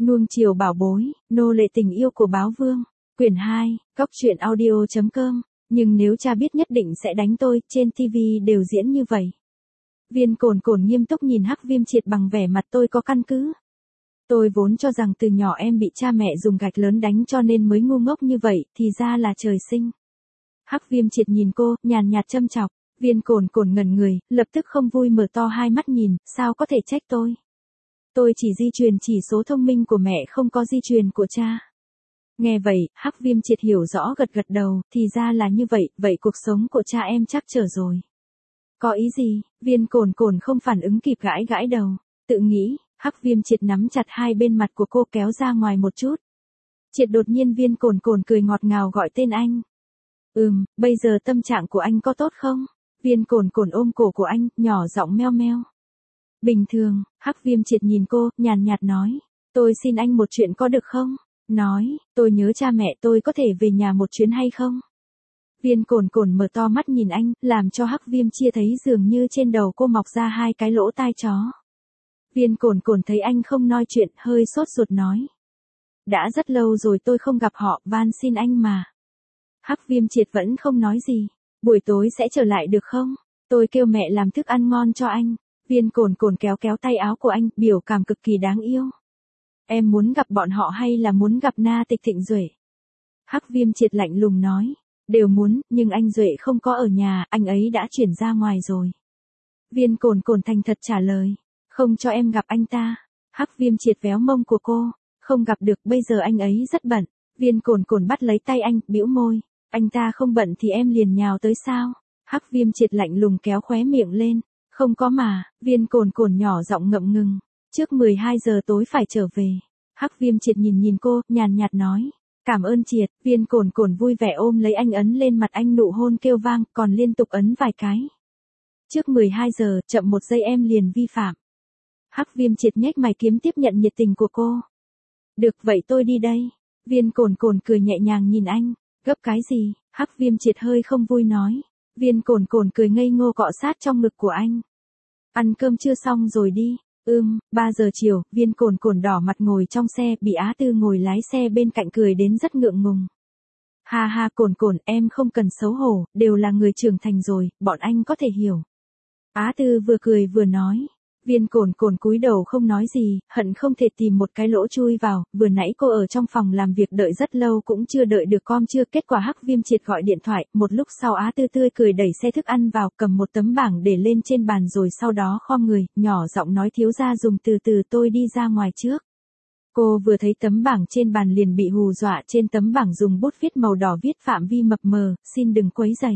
Nuông chiều bảo bối, nô lệ tình yêu của báo vương. Quyển 2, Cóc truyện audio.com. Nhưng nếu cha biết nhất định sẽ đánh tôi, trên TV đều diễn như vậy. Viên Cồn Cồn nghiêm túc nhìn Hắc Viêm Triệt bằng vẻ mặt tôi có căn cứ. Tôi vốn cho rằng từ nhỏ em bị cha mẹ dùng gạch lớn đánh cho nên mới ngu ngốc như vậy, thì ra là trời sinh. Hắc Viêm Triệt nhìn cô, nhàn nhạt châm chọc. Viên Cồn Cồn ngẩn người, lập tức không vui mở to hai mắt nhìn, sao có thể trách tôi. Tôi chỉ di truyền chỉ số thông minh của mẹ, không có di truyền của cha. Nghe vậy, Hắc Viêm Triệt hiểu rõ gật gật đầu, thì ra là như vậy, vậy cuộc sống của cha em chắc trở rồi. Có ý gì? Viên Cồn Cồn không phản ứng kịp, gãi gãi đầu, tự nghĩ. Hắc Viêm Triệt nắm chặt hai bên mặt của cô kéo ra ngoài một chút. Triệt đột nhiên Viên Cồn Cồn cười ngọt ngào gọi tên anh. Bây giờ tâm trạng của anh có tốt không? Viên Cồn Cồn ôm cổ của anh, nhỏ giọng meo meo. Bình thường. Hắc Viêm Triệt nhìn cô, nhàn nhạt nói. Tôi xin anh một chuyện có được không? Nói, tôi nhớ cha mẹ, tôi có thể về nhà một chuyến hay không? Viên Cồn Cồn mở to mắt nhìn anh, làm cho Hắc Viêm Chia thấy dường như trên đầu cô mọc ra hai cái lỗ tai chó. Viên Cồn Cồn thấy anh không nói chuyện, hơi sốt ruột nói. Đã rất lâu rồi tôi không gặp họ, van xin anh mà. Hắc Viêm Triệt vẫn không nói gì. Buổi tối sẽ trở lại được không? Tôi kêu mẹ làm thức ăn ngon cho anh. Viên Cồn Cồn kéo kéo tay áo của anh, biểu cảm cực kỳ đáng yêu. Em muốn gặp bọn họ hay là muốn gặp Na Tịch Thịnh Duệ? Hắc Viêm Triệt lạnh lùng nói. Đều muốn, nhưng anh Duệ không có ở nhà, anh ấy đã chuyển ra ngoài rồi. Viên Cồn Cồn thành thật trả lời. Không cho em gặp anh ta. Hắc Viêm Triệt véo mông của cô. Không gặp được, bây giờ anh ấy rất bận. Viên Cồn Cồn bắt lấy tay anh, bĩu môi. Anh ta không bận thì em liền nhào tới sao? Hắc Viêm Triệt lạnh lùng kéo khóe miệng lên. Không có mà. Viên Cồn Cồn nhỏ giọng ngậm ngừng. Trước 12 giờ tối phải trở về. Hắc Viêm Triệt nhìn cô, nhàn nhạt nói. Cảm ơn Triệt. Viên Cồn Cồn vui vẻ ôm lấy anh, ấn lên mặt anh, nụ hôn kêu vang, còn liên tục ấn vài cái. Trước 12 giờ, chậm một giây em liền vi phạm. Hắc Viêm Triệt nhếch mày kiếm tiếp nhận nhiệt tình của cô. Được vậy tôi đi đây. Viên Cồn Cồn cười nhẹ nhàng nhìn anh. Gấp cái gì? Hắc Viêm Triệt hơi không vui nói. Viên Cồn Cồn cười ngây ngô cọ sát trong ngực của anh. Ăn cơm chưa xong rồi đi. 3 giờ chiều, Viên Cồn Cồn đỏ mặt ngồi trong xe, bị Á Tư ngồi lái xe bên cạnh cười đến rất ngượng ngùng. Ha ha Cồn Cồn, em không cần xấu hổ, đều là người trưởng thành rồi, bọn anh có thể hiểu. Á Tư vừa cười vừa nói. Viên Cồn Cồn cúi đầu không nói gì, hận không thể tìm một cái lỗ chui vào, vừa nãy cô ở trong phòng làm việc đợi rất lâu cũng chưa đợi được com chưa, kết quả Hắc Viêm Triệt gọi điện thoại, một lúc sau Á Tư tươi cười đẩy xe thức ăn vào, cầm một tấm bảng để lên trên bàn rồi sau đó khom người, nhỏ giọng nói thiếu gia dùng từ từ, tôi đi ra ngoài trước. Cô vừa thấy tấm bảng trên bàn liền bị hù dọa, trên tấm bảng dùng bút viết màu đỏ viết phạm vi mập mờ, xin đừng quấy rầy.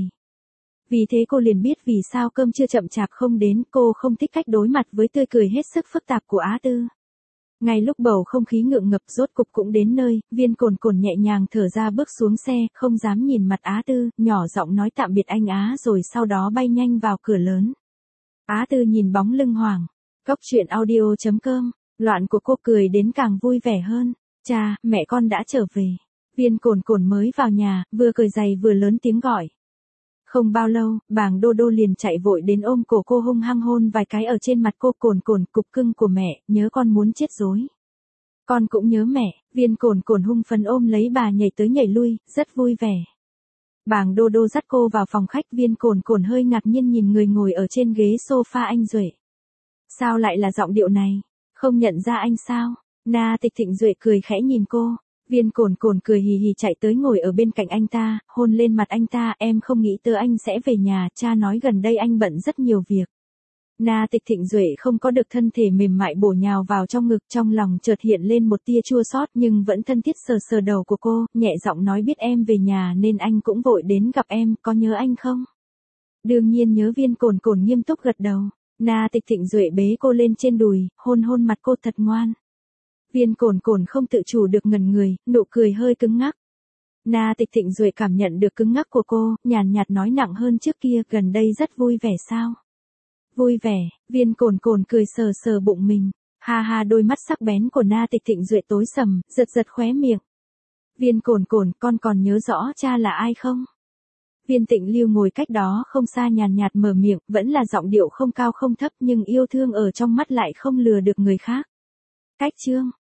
Vì thế cô liền biết vì sao cơm chưa chậm chạp không đến, cô không thích cách đối mặt với tươi cười hết sức phức tạp của Á Tư. Ngay lúc bầu không khí ngượng ngập rốt cục cũng đến nơi, Viên Cồn Cồn nhẹ nhàng thở ra bước xuống xe, không dám nhìn mặt Á Tư, nhỏ giọng nói tạm biệt anh Á rồi sau đó bay nhanh vào cửa lớn. Á Tư nhìn bóng lưng Hoàng. Cóc truyện audio.com, loạn của cô cười đến càng vui vẻ hơn. Cha, mẹ con đã trở về. Viên Cồn Cồn mới vào nhà, vừa cười dày vừa lớn tiếng gọi. Không bao lâu, bàng Đô Đô liền chạy vội đến ôm cổ cô hung hăng hôn vài cái ở trên mặt cô. Cồn Cồn, cục cưng của mẹ, nhớ con muốn chết rối. Con cũng nhớ mẹ. Viên Cồn Cồn hung phấn ôm lấy bà nhảy tới nhảy lui, rất vui vẻ. Bàng Đô Đô dắt cô vào phòng khách, Viên Cồn Cồn hơi ngạc nhiên nhìn người ngồi ở trên ghế sofa anh Duệ. Sao lại là giọng điệu này? Không nhận ra anh sao? Na Tịch Thịnh Duệ cười khẽ nhìn cô. Viên Cồn Cồn cười hì hì chạy tới ngồi ở bên cạnh anh ta, hôn lên mặt anh ta, em không nghĩ tới anh sẽ về nhà, cha nói gần đây anh bận rất nhiều việc. Na Tịch Thịnh Duệ không có được thân thể mềm mại bổ nhào vào trong ngực, trong lòng chợt hiện lên một tia chua xót nhưng vẫn thân thiết sờ sờ đầu của cô, nhẹ giọng nói biết em về nhà nên anh cũng vội đến gặp em, có nhớ anh không? Đương nhiên nhớ. Viên Cồn Cồn nghiêm túc gật đầu. Na Tịch Thịnh Duệ bế cô lên trên đùi, hôn hôn mặt cô thật ngoan. Viên Cồn Cồn không tự chủ được ngẩn người, nụ cười hơi cứng ngắc. Na Tịch Thịnh Duệ cảm nhận được cứng ngắc của cô, nhàn nhạt nói nặng hơn trước kia, gần đây rất vui vẻ sao? Vui vẻ. Viên Cồn Cồn cười sờ sờ bụng mình. Ha ha, đôi mắt sắc bén của Na Tịch Thịnh Duệ tối sầm, giật giật khóe miệng. Viên Cồn Cồn, con còn nhớ rõ cha là ai không? Viên Tịnh Lưu ngồi cách đó không xa nhàn nhạt mở miệng, vẫn là giọng điệu không cao không thấp nhưng yêu thương ở trong mắt lại không lừa được người khác. Cách chương